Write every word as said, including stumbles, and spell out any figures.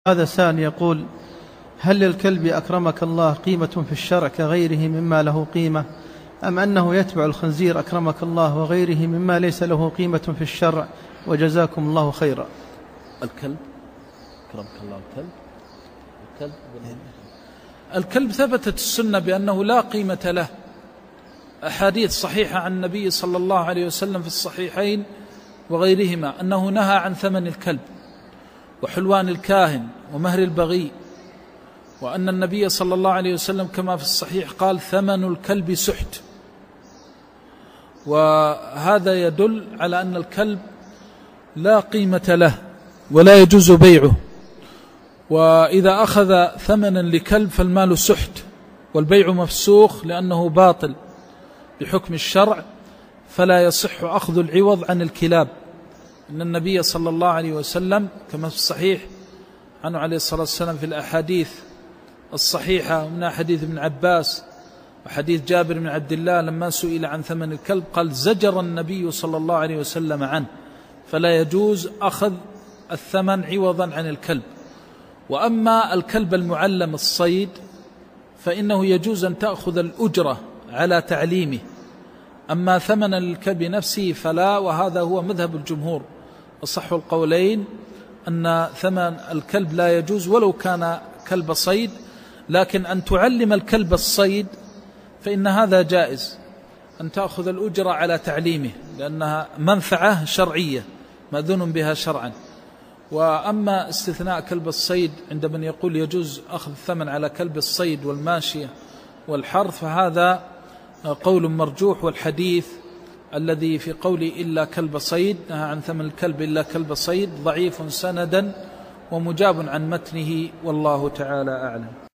هذا سائل يقول: هل للكلب أكرمك الله قيمة في الشرع كغيره مما له قيمة، أم أنه يتبع الخنزير أكرمك الله وغيره مما ليس له قيمة في الشرع؟ وجزاكم الله خيرا. الكلب أكرمك الله الكلب الكلب الكلب ثبتت السنة بأنه لا قيمة له، أحاديث صحيحة عن النبي صلى الله عليه وسلم في الصحيحين وغيرهما أنه نهى عن ثمن الكلب وحلوان الكاهن ومهر البغي، وأن النبي صلى الله عليه وسلم كما في الصحيح قال: ثمن الكلب سحت. وهذا يدل على أن الكلب لا قيمة له ولا يجوز بيعه، وإذا أخذ ثمنا لكلب فالمال سحت، والبيع مفسوخ لأنه باطل بحكم الشرع، فلا يصح أخذ العوض عن الكلاب. إن النبي صلى الله عليه وسلم كما في الصحيح عنه عليه الصلاة والسلام في الأحاديث الصحيحة من حديث ابن عباس وحديث جابر بن عبد الله لما سئل عن ثمن الكلب قال: زجر النبي صلى الله عليه وسلم عنه، فلا يجوز أخذ الثمن عوضا عن الكلب. وأما الكلب المعلم الصيد فإنه يجوز أن تأخذ الأجرة على تعليمه، أما ثمن الكلب نفسه فلا، وهذا هو مذهب الجمهور. أصح القولين أن ثمن الكلب لا يجوز ولو كان كلب صيد، لكن أن تعلم الكلب الصيد فإن هذا جائز، أن تأخذ الأجرة على تعليمه، لأنها منفعة شرعية مأذون بها شرعا. وأما استثناء كلب الصيد عند من يقول يجوز أخذ الثمن على كلب الصيد والماشية والحرث فهذا قول مرجوح، والحديث الذي في قوله إلا كلب صيد نهى عن ثمن الكلب إلا كلب صيد ضعيف سندا ومجاب عن متنه، والله تعالى أعلم.